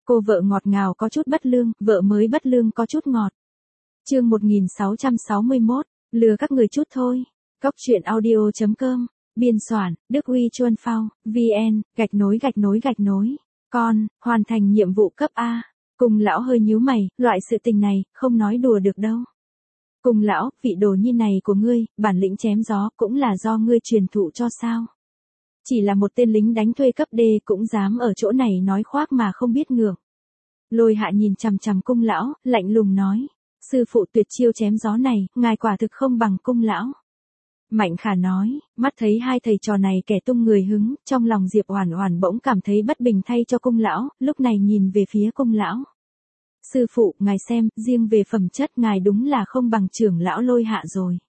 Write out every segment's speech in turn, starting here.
Cô vợ ngọt ngào có chút bất lương, vợ mới bất lương có chút ngọt. Chương 1661, lừa các người chút thôi. Góc truyện audio.com, biên soạn, Đức Huy Chuân Phao, VN, _. Con, hoàn thành nhiệm vụ cấp A. Cùng lão hơi nhíu mày, loại sự tình này, không nói đùa được đâu. Cùng lão, vị đồ nhi này của ngươi, bản lĩnh chém gió, cũng là do ngươi truyền thụ cho sao. Chỉ là một tên lính đánh thuê cấp D cũng dám ở chỗ này nói khoác mà không biết ngượng. Lôi Hạ nhìn chằm chằm cung lão, lạnh lùng nói. Sư phụ tuyệt chiêu chém gió này, ngài quả thực không bằng cung lão. Mạnh Khả nói, mắt thấy hai thầy trò này kẻ tung người hứng, trong lòng Diệp Oản Oản bỗng cảm thấy bất bình thay cho cung lão, lúc này nhìn về phía cung lão. Sư phụ, ngài xem, riêng về phẩm chất ngài đúng là không bằng trưởng lão Lôi Hạ rồi.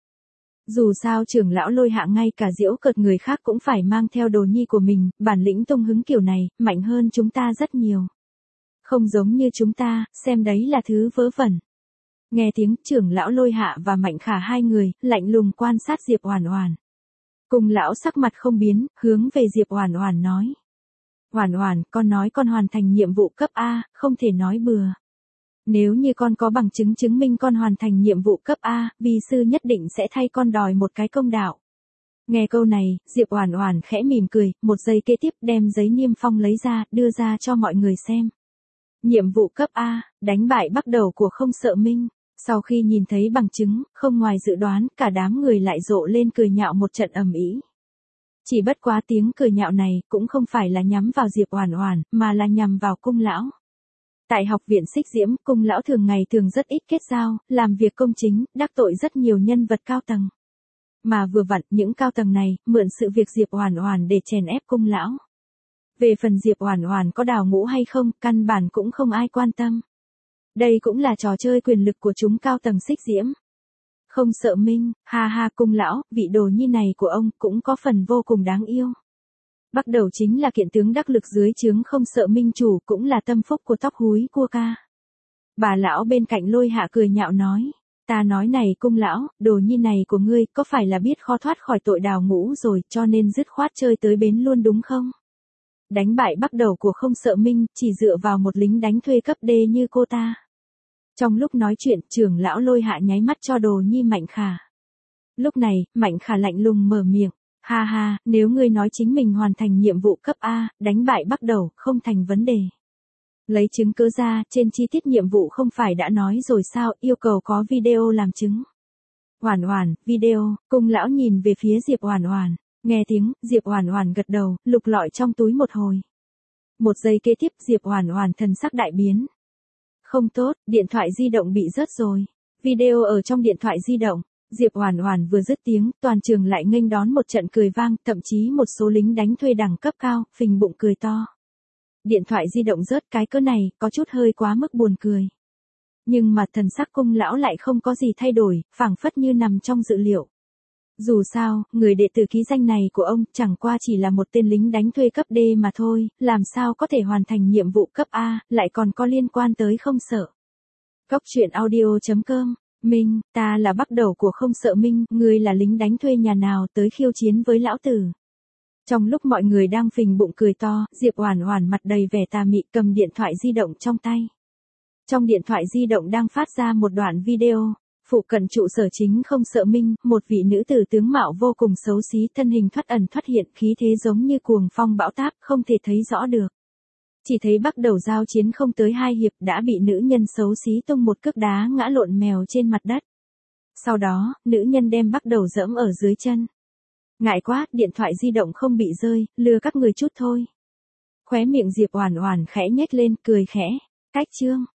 Dù sao trưởng lão Lôi Hạ ngay cả giễu cợt người khác cũng phải mang theo đồ nhi của mình, bản lĩnh tung hứng kiểu này, mạnh hơn chúng ta rất nhiều. Không giống như chúng ta, xem đấy là thứ vớ vẩn. Nghe tiếng trưởng lão Lôi Hạ và Mạnh Khả hai người, lạnh lùng quan sát Diệp Oản Oản. Cùng lão sắc mặt không biến, hướng về Diệp Oản Oản nói. Oản Oản, con nói con hoàn thành nhiệm vụ cấp A, không thể nói bừa. Nếu như con có bằng chứng chứng minh con hoàn thành nhiệm vụ cấp A, vi sư nhất định sẽ thay con đòi một cái công đạo. Nghe câu này, Diệp Oản Oản khẽ mỉm cười, một giây kế tiếp đem giấy niêm phong lấy ra, đưa ra cho mọi người xem. Nhiệm vụ cấp A, đánh bại Bắc Đầu của Không Sợ Minh. Sau khi nhìn thấy bằng chứng, không ngoài dự đoán, cả đám người lại rộ lên cười nhạo một trận ầm ĩ. Chỉ bất quá tiếng cười nhạo này cũng không phải là nhắm vào Diệp Oản Oản, mà là nhằm vào cung lão. Tại học viện Xích Diễm, cung lão thường ngày thường rất ít kết giao, làm việc công chính, đắc tội rất nhiều nhân vật cao tầng. Mà vừa vặn những cao tầng này, mượn sự việc Diệp Oản Oản để chèn ép cung lão. Về phần Diệp Oản Oản có đào ngũ hay không, căn bản cũng không ai quan tâm. Đây cũng là trò chơi quyền lực của chúng cao tầng Xích Diễm. Không Sợ Minh, ha ha, cung lão, vị đồ nhi này của ông cũng có phần vô cùng đáng yêu. Bắc Đầu chính là kiện tướng đắc lực dưới trướng Không Sợ Minh chủ, cũng là tâm phúc của tóc húi cua ca. Bà lão bên cạnh Lôi Hạ cười nhạo nói, ta nói này cung lão, đồ nhi này của ngươi có phải là biết khó thoát khỏi tội đào ngũ rồi, cho nên dứt khoát chơi tới bến luôn đúng không? Đánh bại Bắc Đầu của Không Sợ Minh, chỉ dựa vào một lính đánh thuê cấp D như cô ta. Trong lúc nói chuyện, trưởng lão Lôi Hạ nháy mắt cho đồ nhi Mạnh Khả. Lúc này, Mạnh Khả lạnh lùng mở miệng, ha ha, nếu ngươi nói chính mình hoàn thành nhiệm vụ cấp A, đánh bại Bắc Đầu, không thành vấn đề. Lấy chứng cứ ra, trên chi tiết nhiệm vụ không phải đã nói rồi sao, yêu cầu có video làm chứng. Oản Oản, video, cung lão nhìn về phía Diệp Oản Oản. Nghe tiếng, Diệp Oản Oản gật đầu, lục lọi trong túi một hồi. Một giây kế tiếp, Diệp Oản Oản thần sắc đại biến. Không tốt, điện thoại di động bị rớt rồi. Video ở trong điện thoại di động. Diệp Oản Oản vừa dứt tiếng, toàn trường lại nghênh đón một trận cười vang, thậm chí một số lính đánh thuê đẳng cấp cao, phình bụng cười to. Điện thoại di động rớt cái cỡ này, có chút hơi quá mức buồn cười. Nhưng mà thần sắc cung lão lại không có gì thay đổi, phảng phất như nằm trong dự liệu. Dù sao, người đệ tử ký danh này của ông chẳng qua chỉ là một tên lính đánh thuê cấp D mà thôi, làm sao có thể hoàn thành nhiệm vụ cấp A, lại còn có liên quan tới Không Sợ. Góc truyện audio.com, Minh, ta là Bắc Đầu của Không Sợ Minh, ngươi là lính đánh thuê nhà nào tới khiêu chiến với lão tử. Trong lúc mọi người đang phình bụng cười to, Diệp Oản Oản mặt đầy vẻ tà mị cầm điện thoại di động trong tay. Trong điện thoại di động đang phát ra một đoạn video. Phụ cận trụ sở chính Không Sợ Minh, một vị nữ tử tướng mạo vô cùng xấu xí, thân hình thoát ẩn thoát hiện, khí thế giống như cuồng phong bão táp, không thể thấy rõ được. Chỉ thấy Bắc Đầu giao chiến không tới 2 hiệp đã bị nữ nhân xấu xí tung một cước đá ngã lộn mèo trên mặt đất. Sau đó, nữ nhân đem Bắc Đầu giẫm ở dưới chân. Ngại quá, điện thoại di động không bị rơi, lừa các người chút thôi. Khóe miệng Diệp Oản Oản khẽ nhếch lên, cười khẽ. Cách chương.